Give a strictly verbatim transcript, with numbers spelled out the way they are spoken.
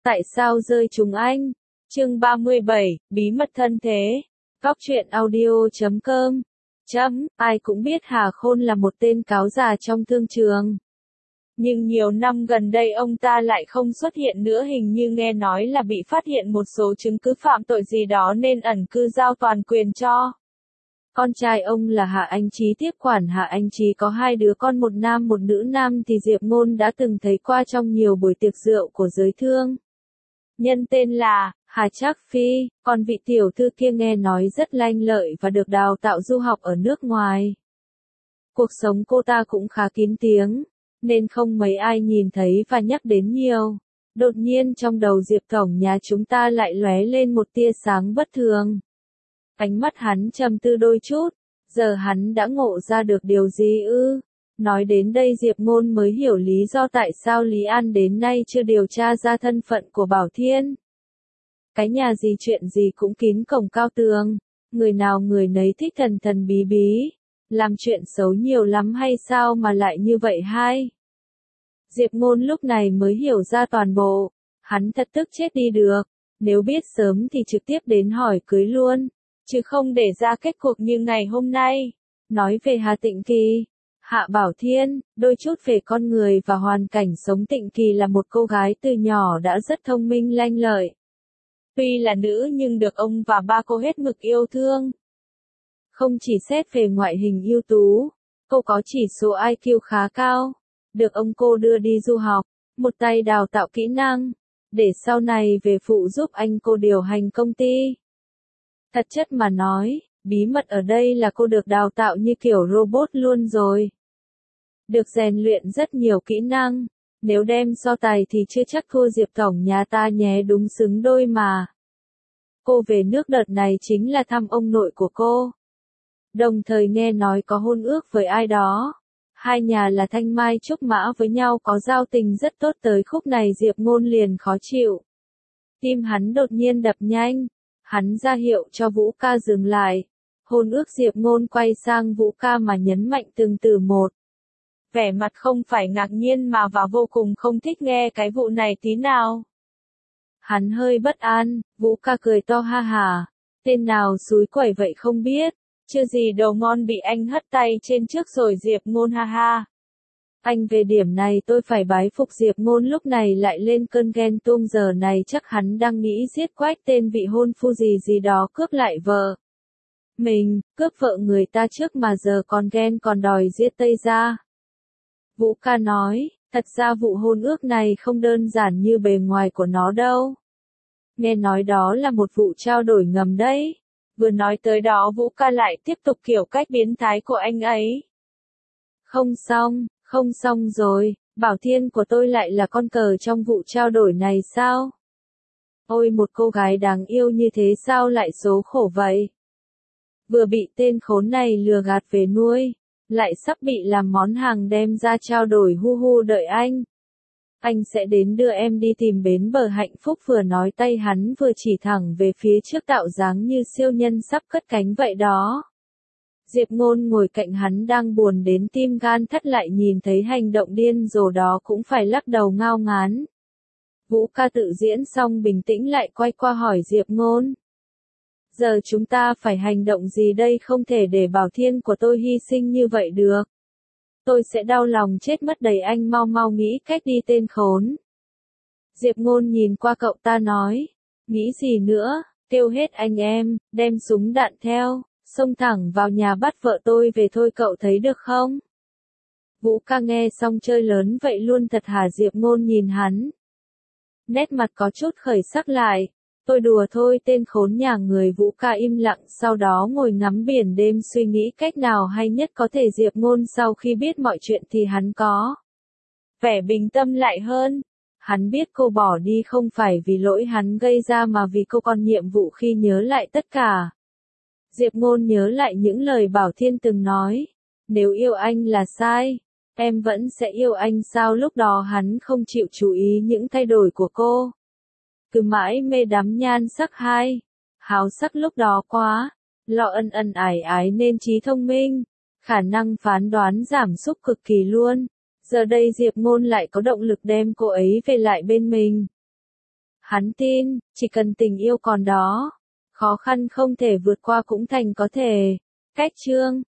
Tại sao rơi trúng anh? Chương ba mươi bảy, bí mật thân thế. Góc truyện audio chấm com. Chấm, ai cũng biết Hà Khôn là một tên cáo già trong thương trường. Nhưng nhiều năm gần đây ông ta lại không xuất hiện nữa, hình như nghe nói là bị phát hiện một số chứng cứ phạm tội gì đó nên ẩn cư giao toàn quyền cho con trai ông là Hạ Anh Chí tiếp quản. Hạ Anh Chí có hai đứa con, một nam một nữ. Nam thì Diệp Ngôn đã từng thấy qua trong nhiều buổi tiệc rượu của giới thương. Nhân tên là Hà Trác Phi, còn vị tiểu thư kia nghe nói rất lanh lợi và được đào tạo du học ở nước ngoài. Cuộc sống cô ta cũng khá kín tiếng, nên không mấy ai nhìn thấy và nhắc đến nhiều. Đột nhiên trong đầu Diệp tổng nhà chúng ta lại lóe lên một tia sáng bất thường. Ánh mắt hắn trầm tư đôi chút, giờ hắn đã ngộ ra được điều gì ư? Nói đến đây Diệp Ngôn mới hiểu lý do tại sao Lý An đến nay chưa điều tra ra thân phận của Bảo Thiên. Cái nhà gì chuyện gì cũng kín cổng cao tường, người nào người nấy thích thần thần bí bí, làm chuyện xấu nhiều lắm hay sao mà lại như vậy hay? Diệp Ngôn lúc này mới hiểu ra toàn bộ, hắn thật tức chết đi được, nếu biết sớm thì trực tiếp đến hỏi cưới luôn, chứ không để ra kết cuộc như ngày hôm nay. Nói về Hà Tịnh Kỳ, Hạ Bảo Thiên, đôi chút về con người và hoàn cảnh sống. Tịnh Kỳ là một cô gái từ nhỏ đã rất thông minh lanh lợi. Tuy là nữ nhưng được ông và ba cô hết mực yêu thương. Không chỉ xét về ngoại hình ưu tú, cô có chỉ số i kiu khá cao, được ông cô đưa đi du học, một tay đào tạo kỹ năng, để sau này về phụ giúp anh cô điều hành công ty. Thật chất mà nói, bí mật ở đây là cô được đào tạo như kiểu robot luôn rồi. Được rèn luyện rất nhiều kỹ năng, nếu đem so tài thì chưa chắc thua Diệp tổng nhà ta nhé, đúng xứng đôi mà. Cô về nước đợt này chính là thăm ông nội của cô. Đồng thời nghe nói có hôn ước với ai đó. Hai nhà là thanh mai trúc mã với nhau, có giao tình rất tốt. Tới khúc này Diệp Ngôn liền khó chịu. Tim hắn đột nhiên đập nhanh. Hắn ra hiệu cho Vũ Ca dừng lại. Hôn ước. Diệp Ngôn quay sang Vũ Ca mà nhấn mạnh từng từ một. Vẻ mặt không phải ngạc nhiên mà và vô cùng không thích nghe cái vụ này tí nào. Hắn hơi bất an, Vũ Ca cười to ha hà. Tên nào xúi quẩy vậy không biết, chưa gì đồ ngon bị anh hất tay trên trước rồi. Diệp Ngôn ha ha. Anh về điểm này tôi phải bái phục. Diệp Ngôn lúc này lại lên cơn ghen tuông, giờ này chắc hắn đang nghĩ giết quách tên vị hôn phu gì gì đó cướp lại vợ mình, cướp vợ người ta trước mà giờ còn ghen còn đòi giết Tây ra. Vũ Ca nói, thật ra vụ hôn ước này không đơn giản như bề ngoài của nó đâu. Nghe nói đó là một vụ trao đổi ngầm đấy. Vừa nói tới đó Vũ Ca lại tiếp tục kiểu cách biến thái của anh ấy. Không xong, không xong rồi, Bảo Thiên của tôi lại là con cờ trong vụ trao đổi này sao? Ôi, một cô gái đáng yêu như thế sao lại số khổ vậy? Vừa bị tên khốn này lừa gạt về nuôi, lại sắp bị làm món hàng đem ra trao đổi. Hu hu, đợi anh. Anh sẽ đến đưa em đi tìm bến bờ hạnh phúc. Vừa nói tay hắn vừa chỉ thẳng về phía trước, tạo dáng như siêu nhân sắp cất cánh vậy đó. Diệp Ngôn ngồi cạnh hắn đang buồn đến tim gan thắt, lại nhìn thấy hành động điên rồ đó cũng phải lắc đầu ngao ngán. Vũ Ca tự diễn xong bình tĩnh lại quay qua hỏi Diệp Ngôn. Giờ chúng ta phải hành động gì đây? Không thể để Bảo Thiên của tôi hy sinh như vậy được. Tôi sẽ đau lòng chết mất đấy. Anh mau mau nghĩ cách đi tên khốn. Diệp Ngôn nhìn qua cậu ta nói. Nghĩ gì nữa, kêu hết anh em, đem súng đạn theo, xông thẳng vào nhà bắt vợ tôi về thôi, cậu thấy được không? Vũ Ca nghe xong chơi lớn vậy luôn thật hả? Diệp Ngôn nhìn hắn. Nét mặt có chút khởi sắc lại. Tôi đùa thôi tên khốn nhà người. Vũ Ca im lặng, sau đó ngồi ngắm biển đêm suy nghĩ cách nào hay nhất có thể. Diệp Ngôn sau khi biết mọi chuyện thì hắn có vẻ bình tâm lại hơn. Hắn biết cô bỏ đi không phải vì lỗi hắn gây ra mà vì cô còn nhiệm vụ khi nhớ lại tất cả. Diệp Ngôn nhớ lại những lời Bảo Thiên từng nói. Nếu yêu anh là sai, em vẫn sẽ yêu anh sao? Lúc đó hắn không chịu chú ý những thay đổi của cô. Cứ mãi mê đắm nhan sắc hay háo sắc lúc đó quá, lo ân ân ái ái nên trí thông minh, khả năng phán đoán giảm sút cực kỳ luôn. Giờ đây Diệp Ngôn lại có động lực đem cô ấy về lại bên mình. Hắn tin, chỉ cần tình yêu còn đó, khó khăn không thể vượt qua cũng thành có thể. Cách chương